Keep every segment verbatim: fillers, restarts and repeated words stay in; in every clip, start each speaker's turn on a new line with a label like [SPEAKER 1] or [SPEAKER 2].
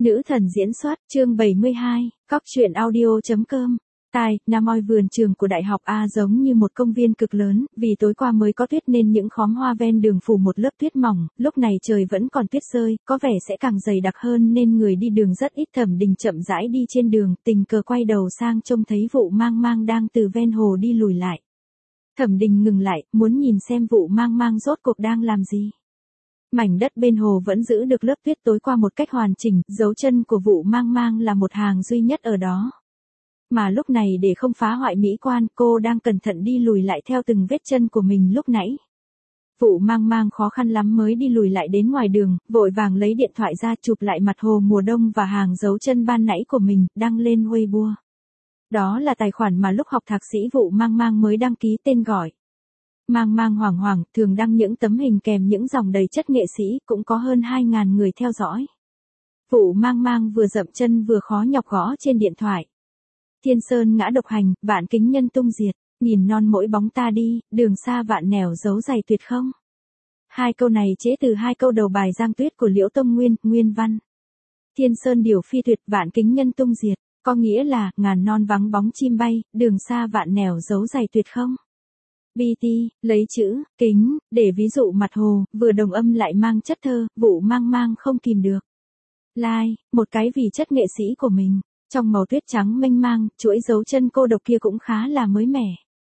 [SPEAKER 1] Nữ thần diễn xuất, chương bảy mươi hai, cóc truyện audio.com. Tai, Nam Oi vườn trường của Đại học A giống như một công viên cực lớn, vì tối qua mới có tuyết nên những khóm hoa ven đường phủ một lớp tuyết mỏng, lúc này trời vẫn còn tuyết rơi, có vẻ sẽ càng dày đặc hơn nên người đi đường rất ít. Thẩm Đình chậm rãi đi trên đường, tình cờ quay đầu sang trông thấy Vụ Mang Mang đang từ ven hồ đi lùi lại. Thẩm Đình ngừng lại, muốn nhìn xem Vụ Mang Mang rốt cuộc đang làm gì. Mảnh đất bên hồ vẫn giữ được lớp tuyết tối qua một cách hoàn chỉnh, dấu chân của Vụ Mang Mang là một hàng duy nhất ở đó. Mà lúc này để không phá hoại mỹ quan, cô đang cẩn thận đi lùi lại theo từng vết chân của mình lúc nãy. Vụ Mang Mang khó khăn lắm mới đi lùi lại đến ngoài đường, vội vàng lấy điện thoại ra chụp lại mặt hồ mùa đông và hàng dấu chân ban nãy của mình, đăng lên Weibo. Đó là tài khoản mà lúc học thạc sĩ Vụ Mang Mang mới đăng ký tên gọi. Mang Mang Hoàng Hoàng thường đăng những tấm hình kèm những dòng đầy chất nghệ sĩ, cũng có hơn hai ngàn người theo dõi. Vụ Mang Mang vừa dậm chân vừa khó nhọc gõ trên điện thoại. Thiên sơn ngã độc hành, vạn kính nhân tung diệt, nhìn non mỗi bóng ta đi, đường xa vạn nẻo dấu dày tuyệt không. Hai câu này chế từ hai câu đầu bài Giang Tuyết của Liễu Tông Nguyên, nguyên văn. Thiên sơn điều phi tuyệt, vạn kính nhân tung diệt, có nghĩa là ngàn non vắng bóng chim bay, đường xa vạn nẻo dấu dày tuyệt không. bê tê, lấy chữ, kính, để ví dụ mặt hồ, vừa đồng âm lại mang chất thơ, Vụ Mang Mang không kìm được. Like, một cái vì chất nghệ sĩ của mình, trong màu tuyết trắng mênh mang, chuỗi dấu chân cô độc kia cũng khá là mới mẻ.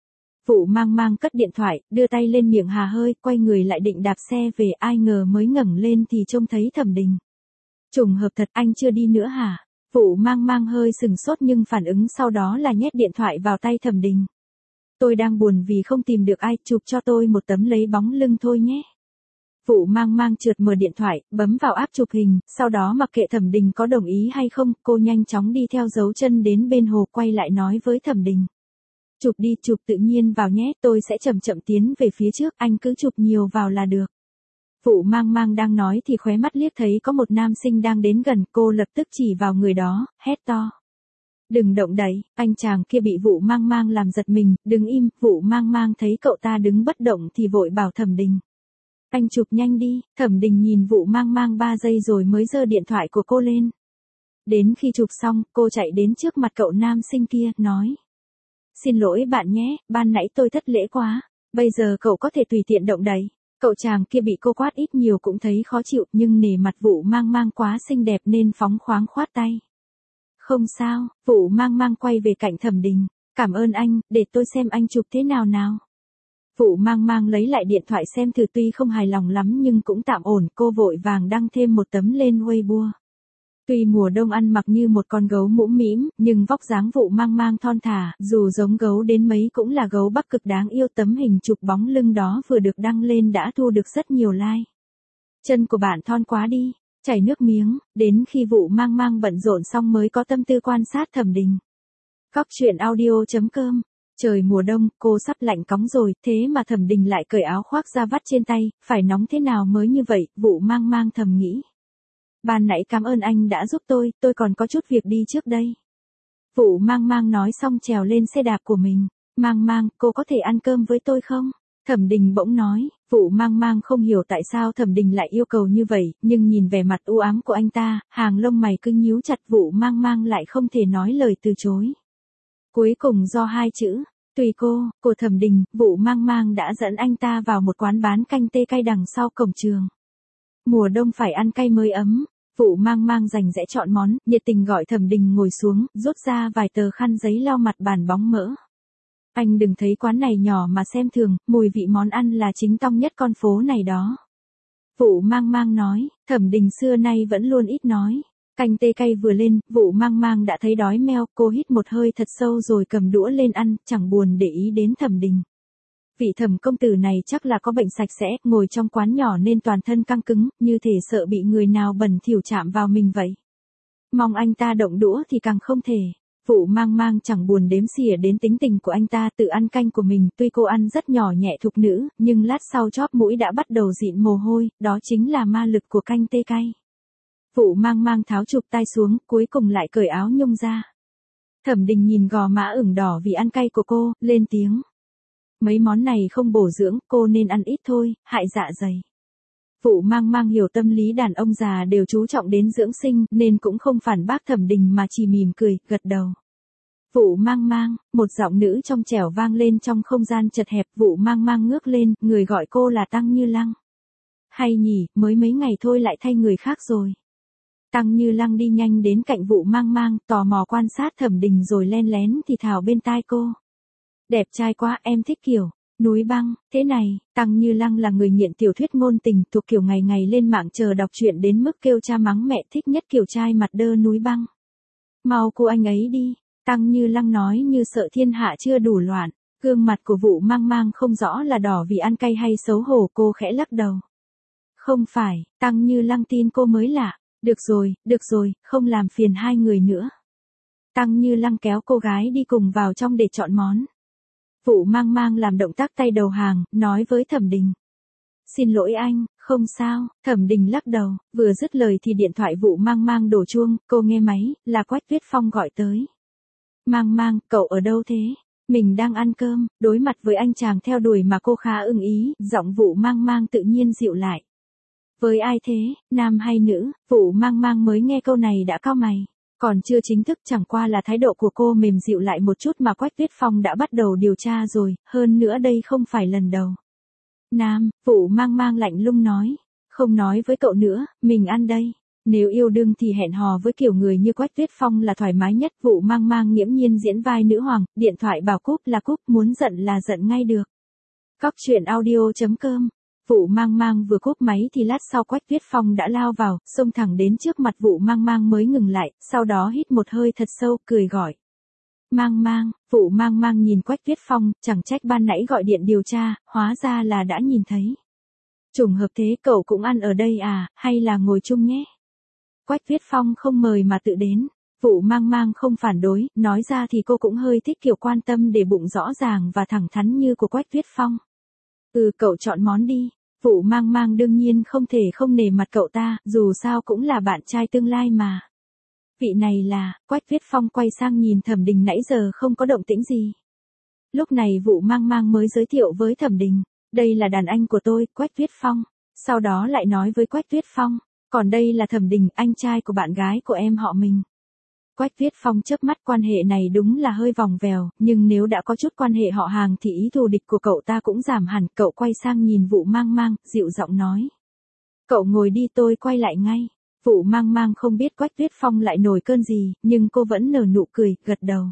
[SPEAKER 1] Vụ Mang Mang cất điện thoại, đưa tay lên miệng hà hơi, quay người lại định đạp xe về, ai ngờ mới ngẩng lên thì trông thấy Thẩm Đình. Trùng hợp thật, anh chưa đi nữa hả? Vụ Mang Mang hơi sừng sốt nhưng phản ứng sau đó là nhét điện thoại vào tay Thẩm Đình. Tôi đang buồn vì không tìm được ai, chụp cho tôi một tấm lấy bóng lưng thôi nhé. Vụ Mang Mang trượt mở điện thoại, bấm vào app chụp hình, sau đó mặc kệ Thẩm Đình có đồng ý hay không, cô nhanh chóng đi theo dấu chân đến bên hồ, quay lại nói với Thẩm Đình. Chụp đi, chụp tự nhiên vào nhé, tôi sẽ chậm chậm tiến về phía trước, anh cứ chụp nhiều vào là được. Vụ Mang Mang đang nói thì khóe mắt liếc thấy có một nam sinh đang đến gần, cô lập tức chỉ vào người đó, hét to. Đừng động đậy, anh chàng kia bị Vụ Mang Mang làm giật mình, đứng im. Vụ Mang Mang thấy cậu ta đứng bất động thì vội bảo Thẩm Đình. Anh chụp nhanh đi. Thẩm Đình nhìn Vụ Mang Mang ba giây rồi mới giơ điện thoại của cô lên. Đến khi chụp xong, cô chạy đến trước mặt cậu nam sinh kia, nói. Xin lỗi bạn nhé, ban nãy tôi thất lễ quá, bây giờ cậu có thể tùy tiện động đậy. Cậu chàng kia bị cô quát ít nhiều cũng thấy khó chịu, nhưng nể mặt Vụ Mang Mang quá xinh đẹp nên phóng khoáng khoát tay. Không sao, Vụ Mang Mang quay về cạnh Thẩm Đình. Cảm ơn anh, để tôi xem anh chụp thế nào nào. Vụ Mang Mang lấy lại điện thoại xem thử, tuy không hài lòng lắm nhưng cũng tạm ổn, cô vội vàng đăng thêm một tấm lên Weibo. Tuy mùa đông ăn mặc như một con gấu mũm mĩm, nhưng vóc dáng Vụ Mang Mang thon thả, dù giống gấu đến mấy cũng là gấu Bắc Cực đáng yêu. Tấm hình chụp bóng lưng đó vừa được đăng lên đã thu được rất nhiều like. Chân của bạn thon quá đi. Chảy nước miếng, đến khi Vụ Mang Mang bận rộn xong mới có tâm tư quan sát Thẩm Đình. Cóc truyện audio.com. Trời mùa đông, cô sắp lạnh cóng rồi, thế mà Thẩm Đình lại cởi áo khoác ra vắt trên tay, phải nóng thế nào mới như vậy, Vụ Mang Mang thầm nghĩ. Ban nãy cảm ơn anh đã giúp tôi, tôi còn có chút việc đi trước đây. Vụ Mang Mang nói xong trèo lên xe đạp của mình. Mang Mang, cô có thể ăn cơm với tôi không? Thẩm Đình bỗng nói. Vụ Mang Mang không hiểu tại sao Thẩm Đình lại yêu cầu như vậy, nhưng nhìn vẻ mặt u ám của anh ta, hàng lông mày cứ nhíu chặt, Vụ Mang Mang lại không thể nói lời từ chối. Cuối cùng do hai chữ, tùy cô, của Thẩm Đình, Vụ Mang Mang đã dẫn anh ta vào một quán bán canh tê cay đằng sau cổng trường. Mùa đông phải ăn cay mới ấm. Vụ Mang Mang rành rẽ chọn món, nhiệt tình gọi Thẩm Đình ngồi xuống, rút ra vài tờ khăn giấy lau mặt bàn bóng mỡ. Anh đừng thấy quán này nhỏ mà xem thường, mùi vị món ăn là chính tông nhất con phố này đó. Vụ Mang Mang nói. Thẩm Đình xưa nay vẫn luôn ít nói. Canh tê cay vừa lên, Vụ Mang Mang đã thấy đói meo, cô hít một hơi thật sâu rồi cầm đũa lên ăn, chẳng buồn để ý đến Thẩm Đình. Vị Thẩm công tử này chắc là có bệnh sạch sẽ, ngồi trong quán nhỏ nên toàn thân căng cứng, như thể sợ bị người nào bẩn thỉu chạm vào mình vậy. Mong anh ta động đũa thì càng không thể. Vụ Mang Mang chẳng buồn đếm xỉa đến tính tình của anh ta, tự ăn canh của mình, tuy cô ăn rất nhỏ nhẹ thục nữ, nhưng lát sau chóp mũi đã bắt đầu dịn mồ hôi, đó chính là ma lực của canh tê cay. Vụ Mang Mang tháo chụp tay xuống, cuối cùng lại cởi áo nhung ra. Thẩm Đình nhìn gò má ửng đỏ vì ăn cay của cô, lên tiếng. Mấy món này không bổ dưỡng, cô nên ăn ít thôi, hại dạ dày. Vụ Mang Mang hiểu tâm lý đàn ông già đều chú trọng đến dưỡng sinh nên cũng không phản bác Thẩm Đình mà chỉ mỉm cười, gật đầu. Vụ Mang Mang, một giọng nữ trong trẻo vang lên trong không gian chật hẹp. Vụ Mang Mang ngước lên, người gọi cô là Tăng Như Lăng. Hay nhỉ, mới mấy ngày thôi lại thay người khác rồi. Tăng Như Lăng đi nhanh đến cạnh Vụ Mang Mang, tò mò quan sát Thẩm Đình rồi len lén thì thào bên tai cô. Đẹp trai quá, em thích kiểu núi băng, thế này. Tăng Như Lăng là người nghiện tiểu thuyết ngôn tình, thuộc kiểu ngày ngày lên mạng chờ đọc truyện đến mức kêu cha mắng mẹ, thích nhất kiểu trai mặt đơ núi băng. Mau cô anh ấy đi, Tăng Như Lăng nói như sợ thiên hạ chưa đủ loạn. Gương mặt của Vụ Mang Mang không rõ là đỏ vì ăn cay hay xấu hổ, cô khẽ lắc đầu. Không phải, Tăng Như Lăng tin cô mới lạ. Được rồi, được rồi, không làm phiền hai người nữa. Tăng Như Lăng kéo cô gái đi cùng vào trong để chọn món. Vụ Mang Mang làm động tác tay đầu hàng, nói với Thẩm Đình. Xin lỗi anh, không sao. Thẩm Đình lắc đầu, vừa dứt lời thì điện thoại Vụ Mang Mang đổ chuông, cô nghe máy, là Quách Tuyết Phong gọi tới. Mang Mang, cậu ở đâu thế? Mình đang ăn cơm. Đối mặt với anh chàng theo đuổi mà cô khá ưng ý, giọng Vụ Mang Mang tự nhiên dịu lại. Với ai thế, nam hay nữ? Vụ Mang Mang mới nghe câu này đã cau mày. Còn chưa chính thức, chẳng qua là thái độ của cô mềm dịu lại một chút mà Quách Tuyết Phong đã bắt đầu điều tra rồi, hơn nữa đây không phải lần đầu. Nam, Vụ Mang Mang lạnh lùng nói. Không nói với cậu nữa, mình ăn đây. Nếu yêu đương thì hẹn hò với kiểu người như Quách Tuyết Phong là thoải mái nhất. Vụ Mang Mang nghiễm nhiên diễn vai nữ hoàng, điện thoại bảo cúp là cúp, muốn giận là giận ngay được. Cóc truyện audio chấm com. Vụ Mang Mang vừa cúp máy thì lát sau Quách Tuyết Phong đã lao vào, xông thẳng đến trước mặt Vụ Mang Mang mới ngừng lại, sau đó hít một hơi thật sâu, cười gọi. Mang Mang. Vụ Mang Mang nhìn Quách Tuyết Phong, chẳng trách ban nãy gọi điện điều tra, hóa ra là đã nhìn thấy. Trùng hợp thế, cậu cũng ăn ở đây à, hay là ngồi chung nhé? Quách Tuyết Phong không mời mà tự đến. Vụ Mang Mang không phản đối, nói ra thì cô cũng hơi thích kiểu quan tâm để bụng rõ ràng và thẳng thắn như của Quách Tuyết Phong. Ừ, cậu chọn món đi. Vụ Mang Mang đương nhiên không thể không nể mặt cậu ta, dù sao cũng là bạn trai tương lai mà. Vị này là. Quách Tuyết Phong quay sang nhìn Thẩm Đình nãy giờ không có động tĩnh gì. Lúc này Vụ Mang Mang mới giới thiệu với Thẩm Đình. Đây là đàn anh của tôi, Quách Tuyết Phong. Sau đó lại nói với Quách Tuyết Phong. Còn đây là Thẩm Đình, anh trai của bạn gái của em họ mình. Quách Tuyết Phong chớp mắt, quan hệ này đúng là hơi vòng vèo, nhưng nếu đã có chút quan hệ họ hàng thì ý thù địch của cậu ta cũng giảm hẳn. Cậu quay sang nhìn Vụ Mang Mang, dịu giọng nói. Cậu ngồi đi, tôi quay lại ngay. Vụ Mang Mang không biết Quách Tuyết Phong lại nổi cơn gì, nhưng cô vẫn nở nụ cười, gật đầu.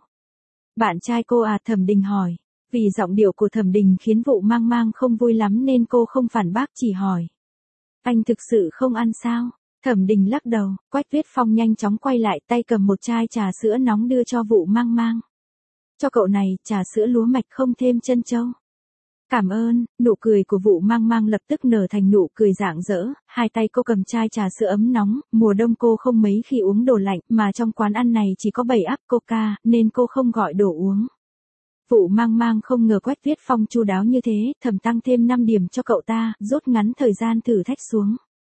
[SPEAKER 1] Bạn trai cô à? Thẩm Đình hỏi. Vì giọng điệu của Thẩm Đình khiến Vụ Mang Mang không vui lắm nên cô không phản bác, chỉ hỏi. Anh thực sự không ăn sao? Thẩm Đình lắc đầu. Quách Tuyết Phong nhanh chóng quay lại, tay cầm một chai trà sữa nóng đưa cho Vụ Mang Mang. Cho cậu này, trà sữa lúa mạch không thêm trân châu. Cảm ơn. Nụ cười của Vụ Mang Mang lập tức nở thành nụ cười rạng rỡ, hai tay cô cầm chai trà sữa ấm nóng, mùa đông cô không mấy khi uống đồ lạnh, mà trong quán ăn này chỉ có bảy áp coca, nên cô không gọi đồ uống. Vụ Mang Mang không ngờ Quách Tuyết Phong chu đáo như thế, thầm tăng thêm năm điểm cho cậu ta, rút ngắn thời gian thử thách xuống.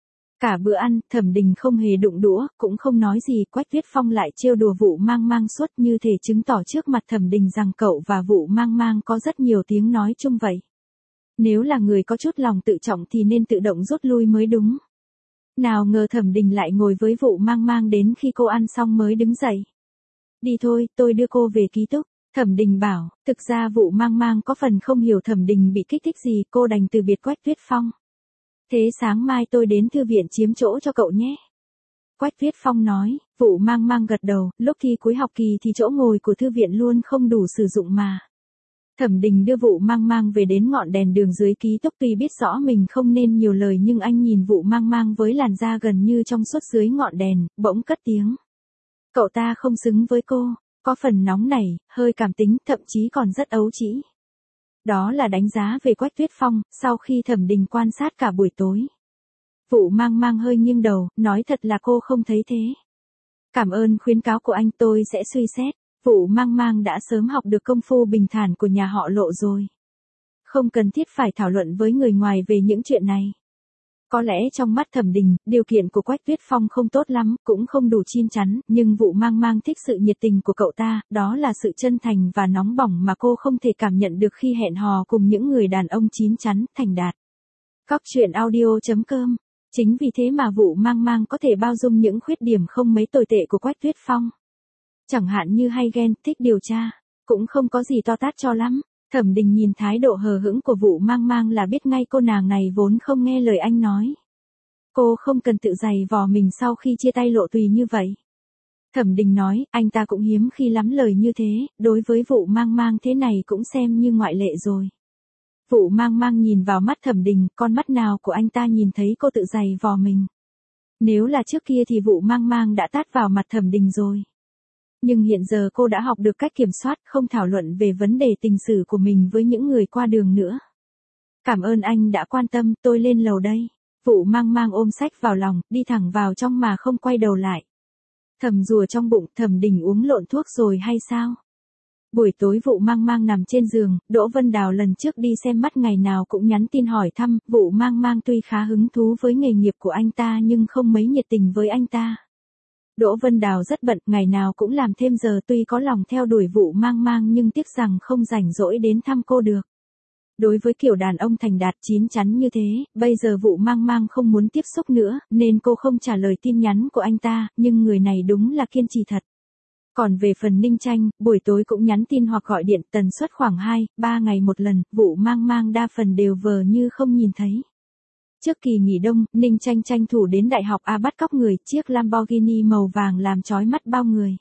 [SPEAKER 1] Cả bữa ăn, Thẩm Đình không hề đụng đũa, cũng không nói gì, Quách Tuyết Phong lại trêu đùa Vụ Mang Mang suốt, như thể chứng tỏ trước mặt Thẩm Đình rằng cậu và Vụ Mang Mang có rất nhiều tiếng nói chung vậy. Nếu là người có chút lòng tự trọng thì nên tự động rút lui mới đúng. Nào ngờ Thẩm Đình lại ngồi với Vụ Mang Mang đến khi cô ăn xong mới đứng dậy. Đi thôi, tôi đưa cô về ký túc. Thẩm Đình bảo. Thực ra Vụ Mang Mang có phần không hiểu Thẩm Đình bị kích thích gì, cô đành từ biệt Quách Tuyết Phong. Thế sáng mai tôi đến thư viện chiếm chỗ cho cậu nhé. Quách Tuyết Phong nói. Vụ Mang Mang gật đầu, lúc thi cuối học kỳ thì chỗ ngồi của thư viện luôn không đủ sử dụng mà. Thẩm Đình đưa Vụ Mang Mang về đến ngọn đèn đường dưới ký túc, tuy biết rõ mình không nên nhiều lời nhưng anh nhìn Vụ Mang Mang với làn da gần như trong suốt dưới ngọn đèn, bỗng cất tiếng. Cậu ta không xứng với cô, có phần nóng nảy, hơi cảm tính, thậm chí còn rất ấu trĩ. Đó là đánh giá về Quách Tuyết Phong, sau khi Thẩm Đình quan sát cả buổi tối. Vụ Mang Mang hơi nghiêng đầu, nói thật là cô không thấy thế. Cảm ơn khuyến cáo của anh, tôi sẽ suy xét. Vụ Mang Mang đã sớm học được công phu bình thản của nhà họ Lộ rồi. Không cần thiết phải thảo luận với người ngoài về những chuyện này. Có lẽ trong mắt Thẩm Đình, điều kiện của Quách Tuyết Phong không tốt lắm, cũng không đủ chín chắn, nhưng Vụ Mang Mang thích sự nhiệt tình của cậu ta, đó là sự chân thành và nóng bỏng mà cô không thể cảm nhận được khi hẹn hò cùng những người đàn ông chín chắn, thành đạt. Cóc truyện audio chấm com Chính vì thế mà vụ mang mang có thể bao dung những khuyết điểm không mấy tồi tệ của Quách Tuyết Phong. Chẳng hạn như hay ghen, thích điều tra, cũng không có gì to tát cho lắm. Thẩm Đình nhìn thái độ hờ hững của vụ mang mang là biết ngay cô nàng này vốn không nghe lời anh nói. Cô không cần tự giày vò mình sau khi chia tay Lộ Tùy như vậy. Thẩm Đình nói, anh ta cũng hiếm khi lắm lời như thế, đối với vụ mang mang thế này cũng xem như ngoại lệ rồi. Vụ mang mang nhìn vào mắt Thẩm Đình, con mắt nào của anh ta nhìn thấy cô tự giày vò mình. Nếu là trước kia thì vụ mang mang đã tát vào mặt Thẩm Đình rồi. Nhưng hiện giờ cô đã học được cách kiểm soát, không thảo luận về vấn đề tình sử của mình với những người qua đường nữa. Cảm ơn anh đã quan tâm, tôi lên lầu đây. Vụ mang mang ôm sách vào lòng, đi thẳng vào trong mà không quay đầu lại. Thầm rùa trong bụng, Thẩm Đình uống lộn thuốc rồi hay sao? Buổi tối vụ mang mang nằm trên giường, Đỗ Vân Đào lần trước đi xem mắt ngày nào cũng nhắn tin hỏi thăm, vụ mang mang tuy khá hứng thú với nghề nghiệp của anh ta nhưng không mấy nhiệt tình với anh ta. Đỗ Vân Đào rất bận, ngày nào cũng làm thêm giờ tuy có lòng theo đuổi vụ mang mang nhưng tiếc rằng không rảnh rỗi đến thăm cô được. Đối với kiểu đàn ông thành đạt chín chắn như thế, bây giờ vụ mang mang không muốn tiếp xúc nữa, nên cô không trả lời tin nhắn của anh ta, nhưng người này đúng là kiên trì thật. Còn về phần Ninh Tranh, buổi tối cũng nhắn tin hoặc gọi điện tần suất khoảng hai, ba ngày một lần, vụ mang mang đa phần đều vờ như không nhìn thấy. Trước kỳ nghỉ đông, Ninh Tranh tranh thủ đến Đại học A bắt cóc người, chiếc Lamborghini màu vàng làm chói mắt bao người.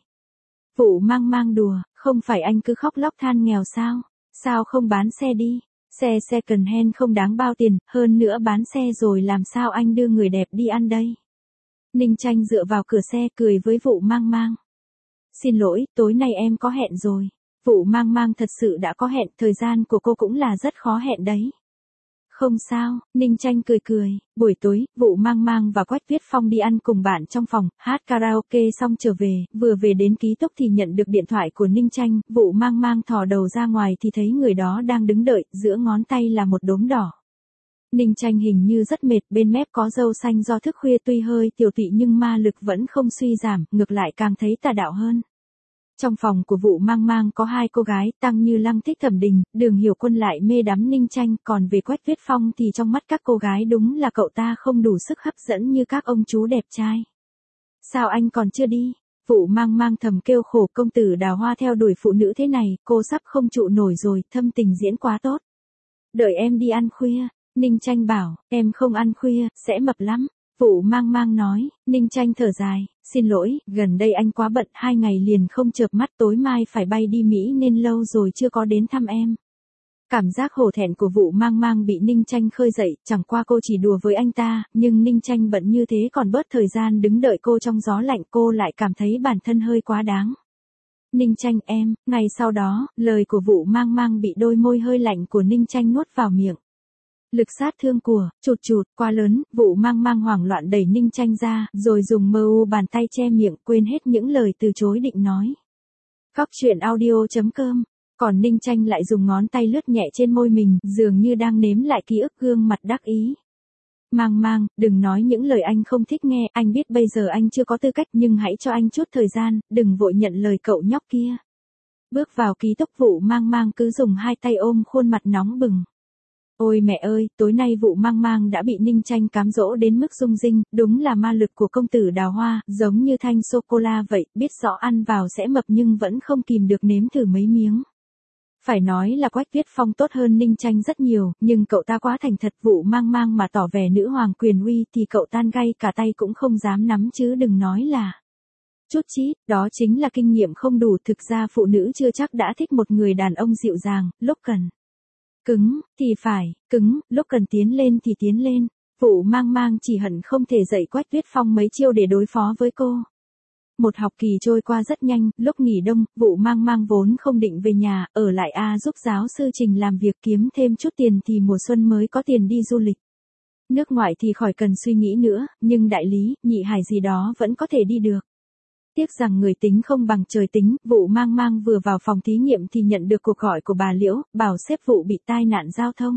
[SPEAKER 1] Vụ mang mang đùa, không phải anh cứ khóc lóc than nghèo sao? Sao không bán xe đi? Xe second hand không đáng bao tiền, hơn nữa bán xe rồi làm sao anh đưa người đẹp đi ăn đây? Ninh Tranh dựa vào cửa xe cười với vụ mang mang. Xin lỗi, tối nay em có hẹn rồi. Vụ mang mang thật sự đã có hẹn, thời gian của cô cũng là rất khó hẹn đấy. Không sao, Ninh Tranh cười cười, buổi tối, vụ mang mang và Quách Tuyết Phong đi ăn cùng bạn trong phòng, hát karaoke xong trở về, vừa về đến ký túc thì nhận được điện thoại của Ninh Tranh, vụ mang mang thò đầu ra ngoài thì thấy người đó đang đứng đợi, giữa ngón tay là một đốm đỏ. Ninh Tranh hình như rất mệt, bên mép có râu xanh do thức khuya tuy hơi tiểu tụy nhưng ma lực vẫn không suy giảm, ngược lại càng thấy tà đạo hơn. Trong phòng của vụ mang mang có hai cô gái, Tăng Như Lăng thích Thẩm Đình, Đường Hiểu Quân lại mê đắm Ninh Tranh, còn về Quách Tuyết Phong thì trong mắt các cô gái đúng là cậu ta không đủ sức hấp dẫn như các ông chú đẹp trai. Sao anh còn chưa đi? Vụ mang mang thầm kêu khổ, công tử Đào Hoa theo đuổi phụ nữ thế này, cô sắp không trụ nổi rồi, thâm tình diễn quá tốt. Đợi em đi ăn khuya. Ninh Tranh bảo, em không ăn khuya, sẽ mập lắm. Vụ mang mang nói, Ninh Tranh thở dài, xin lỗi, gần đây anh quá bận, hai ngày liền không chợp mắt, tối mai phải bay đi Mỹ nên lâu rồi chưa có đến thăm em. Cảm giác hổ thẹn của vụ mang mang bị Ninh Tranh khơi dậy, chẳng qua cô chỉ đùa với anh ta, nhưng Ninh Tranh bận như thế còn bớt thời gian đứng đợi cô trong gió lạnh, cô lại cảm thấy bản thân hơi quá đáng. Ninh Tranh em, ngày sau đó, lời của vụ mang mang bị đôi môi hơi lạnh của Ninh Tranh nuốt vào miệng. Lực sát thương của, chụt chụt, quá lớn, vụ mang mang hoảng loạn đẩy Ninh Tranh ra, rồi dùng mờ u bàn tay che miệng, quên hết những lời từ chối định nói. Góc truyện audio chấm com, còn Ninh Tranh lại dùng ngón tay lướt nhẹ trên môi mình, dường như đang nếm lại ký ức gương mặt đắc ý. Mang mang, đừng nói những lời anh không thích nghe, anh biết bây giờ anh chưa có tư cách nhưng hãy cho anh chút thời gian, đừng vội nhận lời cậu nhóc kia. Bước vào ký túc, vụ mang mang cứ dùng hai tay ôm khuôn mặt nóng bừng. Ôi mẹ ơi, tối nay vụ mang mang đã bị Ninh Tranh cám dỗ đến mức rung rinh, đúng là ma lực của công tử Đào Hoa, giống như thanh sô-cô-la vậy, biết rõ ăn vào sẽ mập nhưng vẫn không kìm được nếm thử mấy miếng. Phải nói là Quách Tuyết Phong tốt hơn Ninh Tranh rất nhiều, nhưng cậu ta quá thành thật, vụ mang mang mà tỏ vẻ nữ hoàng quyền uy thì cậu tan gay cả tay cũng không dám nắm chứ đừng nói là. Chút chít, đó chính là kinh nghiệm không đủ, thực ra phụ nữ chưa chắc đã thích một người đàn ông dịu dàng, lúc cần. Cứng, thì phải, cứng, lúc cần tiến lên thì tiến lên. Vụ mang mang chỉ hận không thể dạy Quách Tuyết Phong mấy chiêu để đối phó với cô. Một học kỳ trôi qua rất nhanh, lúc nghỉ đông, vụ mang mang vốn không định về nhà, ở lại A giúp giáo sư Trình làm việc kiếm thêm chút tiền thì mùa xuân mới có tiền đi du lịch. Nước ngoài thì khỏi cần suy nghĩ nữa, nhưng đại lý, nhị hải gì đó vẫn có thể đi được. Tiếc rằng người tính không bằng trời tính, vụ mang mang vừa vào phòng thí nghiệm thì nhận được cuộc gọi của bà Liễu, bảo sếp vụ bị tai nạn giao thông.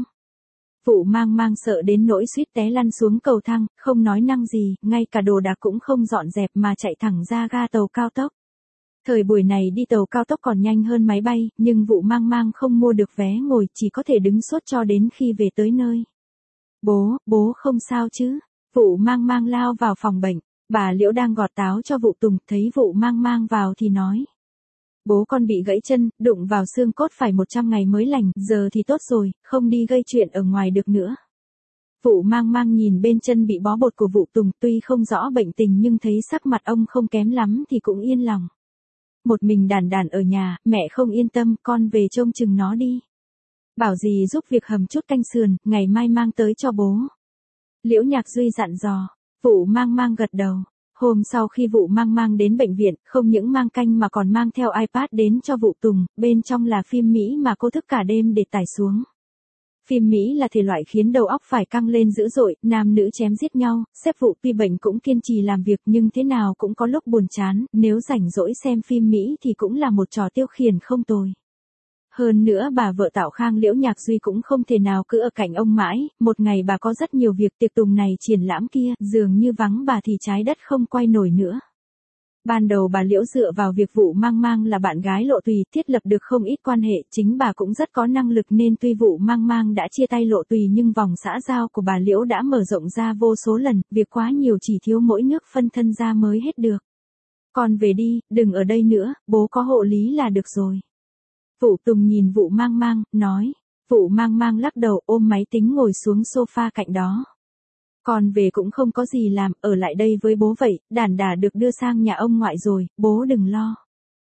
[SPEAKER 1] Vụ mang mang sợ đến nỗi suýt té lăn xuống cầu thang, không nói năng gì, ngay cả đồ đạc cũng không dọn dẹp mà chạy thẳng ra ga tàu cao tốc. Thời buổi này đi tàu cao tốc còn nhanh hơn máy bay, nhưng vụ mang mang không mua được vé ngồi, chỉ có thể đứng suốt cho đến khi về tới nơi. Bố, bố không sao chứ? Vụ Mang Mang lao vào phòng bệnh, bà Liễu đang gọt táo cho Vụ Tùng, thấy Vụ Mang Mang vào thì nói. Bố con bị gãy chân, đụng vào xương cốt phải một trăm ngày mới lành, giờ thì tốt rồi, không đi gây chuyện ở ngoài được nữa. Vụ Mang Mang nhìn bên chân bị bó bột của Vụ Tùng, tuy không rõ bệnh tình nhưng thấy sắc mặt ông không kém lắm thì cũng yên lòng. Một mình đàn đàn ở nhà, mẹ không yên tâm, con về trông chừng nó đi. Bảo dì giúp việc hầm chút canh sườn, ngày mai mang tới cho bố. Liễu Nhạc Duy dặn dò. Vụ Mang Mang gật đầu. Hôm sau khi Vụ Mang Mang đến bệnh viện, không những mang canh mà còn mang theo iPad đến cho Vụ Tùng, bên trong là phim Mỹ mà cô thức cả đêm để tải xuống. Phim Mỹ là thể loại khiến đầu óc phải căng lên dữ dội, nam nữ chém giết nhau, sếp Vụ tuy bệnh cũng kiên trì làm việc nhưng thế nào cũng có lúc buồn chán, nếu rảnh rỗi xem phim Mỹ thì cũng là một trò tiêu khiển không tồi. Hơn nữa bà vợ Tạo Khang Liễu Nhạc Duy cũng không thể nào cứ ở cạnh ông mãi, một ngày bà có rất nhiều việc, tiệc tùng này triển lãm kia, dường như vắng bà thì trái đất không quay nổi nữa. Ban đầu bà Liễu dựa vào việc Vụ Mang Mang là bạn gái Lộ Tùy thiết lập được không ít quan hệ, chính bà cũng rất có năng lực nên tuy Vụ Mang Mang đã chia tay Lộ Tùy nhưng vòng xã giao của bà Liễu đã mở rộng ra vô số lần, việc quá nhiều chỉ thiếu mỗi nước phân thân ra mới hết được. Con về đi, đừng ở đây nữa, bố có hộ lý là được rồi. Vụ Tùng nhìn Vụ Mang Mang, nói. Vụ Mang Mang lắc đầu ôm máy tính ngồi xuống sofa cạnh đó. Con về cũng không có gì làm, ở lại đây với bố vậy, đàn đà được đưa sang nhà ông ngoại rồi, bố đừng lo.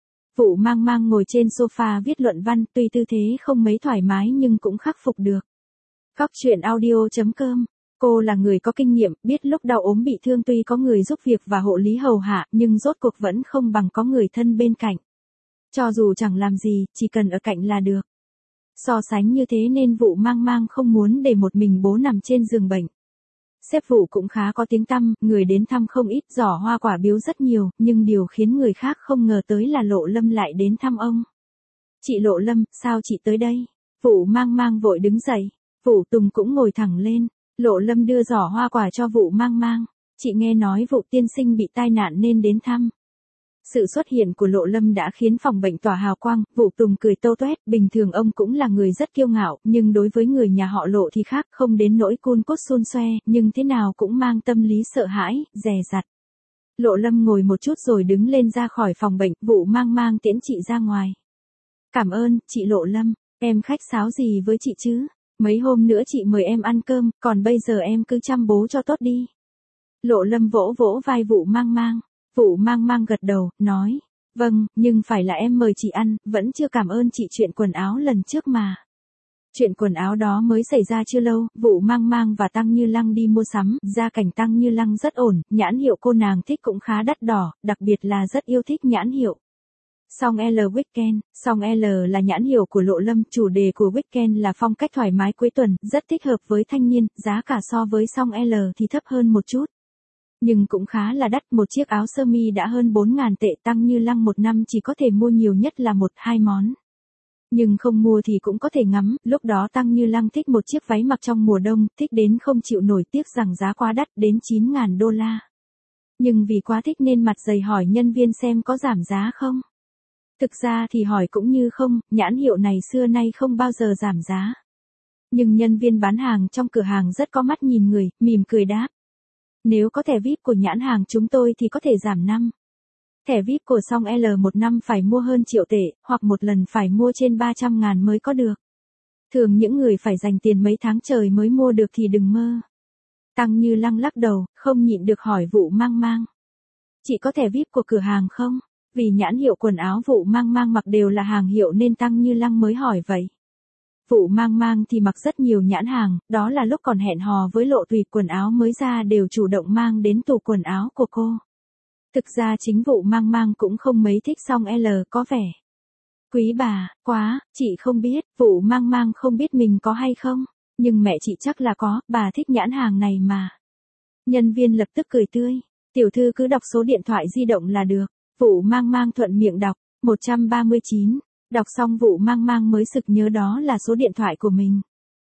[SPEAKER 1] Vụ Mang Mang ngồi trên sofa viết luận văn, tuy tư thế không mấy thoải mái nhưng cũng khắc phục được. Cóc truyện audio chấm com. Cô là người có kinh nghiệm, biết lúc đau ốm bị thương tuy có người giúp việc và hộ lý hầu hạ, nhưng rốt cuộc vẫn không bằng có người thân bên cạnh. Cho dù chẳng làm gì, chỉ cần ở cạnh là được. So sánh như thế nên Vụ Mang Mang không muốn để một mình bố nằm trên giường bệnh. Sếp Vụ cũng khá có tiếng tăm, người đến thăm không ít, giỏ hoa quả biếu rất nhiều, nhưng điều khiến người khác không ngờ tới là Lộ Lâm lại đến thăm ông. Chị Lộ Lâm, sao chị tới đây? Vụ Mang Mang vội đứng dậy, Vụ Tùng cũng ngồi thẳng lên, Lộ Lâm đưa giỏ hoa quả cho Vụ Mang Mang. Chị nghe nói Vụ tiên sinh bị tai nạn nên đến thăm. Sự xuất hiện của Lộ Lâm đã khiến phòng bệnh tỏa hào quang, Vụ Tùng cười tô toét, bình thường ông cũng là người rất kiêu ngạo, nhưng đối với người nhà họ Lộ thì khác, không đến nỗi cun cốt xun xoe, nhưng thế nào cũng mang tâm lý sợ hãi, dè dặt. Lộ Lâm ngồi một chút rồi đứng lên ra khỏi phòng bệnh, Vụ Mang Mang tiễn chị ra ngoài. Cảm ơn, chị Lộ Lâm, em khách sáo gì với chị chứ? Mấy hôm nữa chị mời em ăn cơm, còn bây giờ em cứ chăm bố cho tốt đi. Lộ Lâm vỗ vỗ vai Vụ Mang Mang. Vụ Mang Mang gật đầu, nói, vâng, nhưng phải là em mời chị ăn, vẫn chưa cảm ơn chị chuyện quần áo lần trước mà. Chuyện quần áo đó mới xảy ra chưa lâu, Vụ Mang Mang và Tăng Như Lăng đi mua sắm, gia cảnh Tăng Như Lăng rất ổn, nhãn hiệu cô nàng thích cũng khá đắt đỏ, đặc biệt là rất yêu thích nhãn hiệu. Song L Weekend, Song L là nhãn hiệu của Lộ Lâm, chủ đề của Weekend là phong cách thoải mái cuối tuần, rất thích hợp với thanh niên, giá cả so với Song L thì thấp hơn một chút. Nhưng cũng khá là đắt, một chiếc áo sơ mi đã hơn bốn ngàn tệ, Tăng Như Lăng một năm chỉ có thể mua nhiều nhất là một, hai món. Nhưng không mua thì cũng có thể ngắm, lúc đó Tăng Như Lăng thích một chiếc váy mặc trong mùa đông, thích đến không chịu nổi, tiếc rằng giá quá đắt, đến chín ngàn đô la. Nhưng vì quá thích nên mặt dày hỏi nhân viên xem có giảm giá không. Thực ra thì hỏi cũng như không, nhãn hiệu này xưa nay không bao giờ giảm giá. Nhưng nhân viên bán hàng trong cửa hàng rất có mắt nhìn người, mỉm cười đáp. Nếu có thẻ vi ai pi của nhãn hàng chúng tôi thì có thể giảm năm. Thẻ vi ai pi của Song L một năm phải mua hơn triệu tệ, hoặc một lần phải mua trên ba trăm ngàn mới có được. Thường những người phải dành tiền mấy tháng trời mới mua được thì đừng mơ. Tăng Như Lăng lắc đầu, không nhịn được hỏi Vụ Mang Mang. Chị có thẻ vi ai pi của cửa hàng không? Vì nhãn hiệu quần áo Vụ Mang Mang mặc đều là hàng hiệu nên Tăng Như Lăng mới hỏi vậy. Vụ Mang Mang thì mặc rất nhiều nhãn hàng, đó là lúc còn hẹn hò với Lộ Tùy, quần áo mới ra đều chủ động mang đến tủ quần áo của cô. Thực ra chính Vụ Mang Mang cũng không mấy thích Song L, có vẻ. Quý bà, quá, chị không biết, Vụ Mang Mang không biết mình có hay không, nhưng mẹ chị chắc là có, bà thích nhãn hàng này mà. Nhân viên lập tức cười tươi, tiểu thư cứ đọc số điện thoại di động là được. Vụ Mang Mang thuận miệng đọc, một trăm ba mươi chín. Đọc xong Vụ Mang Mang mới sực nhớ đó là số điện thoại của mình.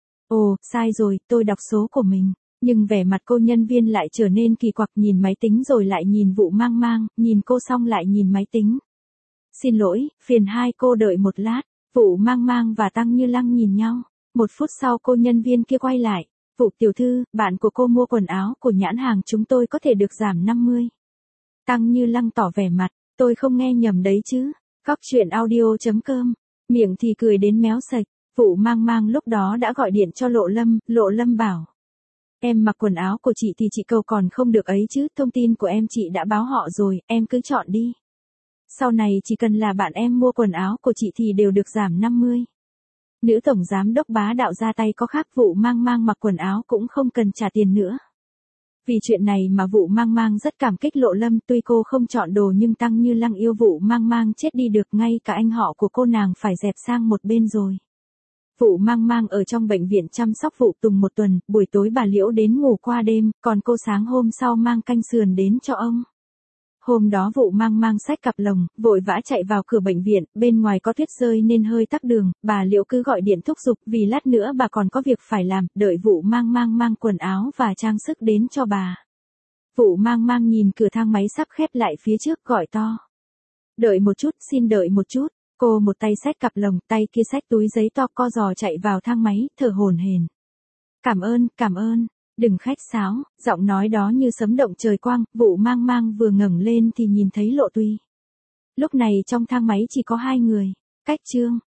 [SPEAKER 1] Ồ, sai rồi, tôi đọc số của mình. Nhưng vẻ mặt cô nhân viên lại trở nên kỳ quặc, nhìn máy tính rồi lại nhìn Vụ Mang Mang, nhìn cô xong lại nhìn máy tính. Xin lỗi, phiền hai cô đợi một lát. Vụ Mang Mang và Tăng Như Lăng nhìn nhau. Một phút sau cô nhân viên kia quay lại. Vụ tiểu thư, bạn của cô mua quần áo của nhãn hàng chúng tôi có thể được giảm năm mươi. Tăng Như Lăng tỏ vẻ mặt, tôi không nghe nhầm đấy chứ. Cóc truyện audio.com, miệng thì cười đến méo sạch. Vụ Mang Mang lúc đó đã gọi điện cho Lộ Lâm, Lộ Lâm bảo. Em mặc quần áo của chị thì chị cầu còn không được ấy chứ, thông tin của em chị đã báo họ rồi, em cứ chọn đi. Sau này chỉ cần là bạn em mua quần áo của chị thì đều được giảm năm mươi. Nữ tổng giám đốc bá đạo ra tay có khác. Vụ Mang Mang mặc quần áo cũng không cần trả tiền nữa. Vì chuyện này mà Vụ Mang Mang rất cảm kích Lộ Lâm, tuy cô không chọn đồ nhưng Tăng Như Lăng yêu Vụ Mang Mang chết đi được, ngay cả anh họ của cô nàng phải dẹp sang một bên rồi. Vụ Mang Mang ở trong bệnh viện chăm sóc Vụ Tùng một tuần, buổi tối bà Liễu đến ngủ qua đêm, còn cô sáng hôm sau mang canh sườn đến cho ông. Hôm đó Vụ Mang Mang xách cặp lồng, vội vã chạy vào cửa bệnh viện, bên ngoài có tuyết rơi nên hơi tắc đường, bà Liễu cứ gọi điện thúc giục vì lát nữa bà còn có việc phải làm, đợi Vụ Mang Mang mang quần áo và trang sức đến cho bà. Vụ Mang Mang nhìn cửa thang máy sắp khép lại phía trước gọi to. Đợi một chút, xin đợi một chút. Cô một tay xách cặp lồng, tay kia xách túi giấy to, co giò chạy vào thang máy, thở hổn hển. Cảm ơn, cảm ơn, đừng khách sáo, giọng nói đó như sấm động trời quang. Vụ Mang Mang vừa ngẩng lên thì nhìn thấy Lộ Tuy. Lúc này trong thang máy chỉ có hai người, Cách Trương,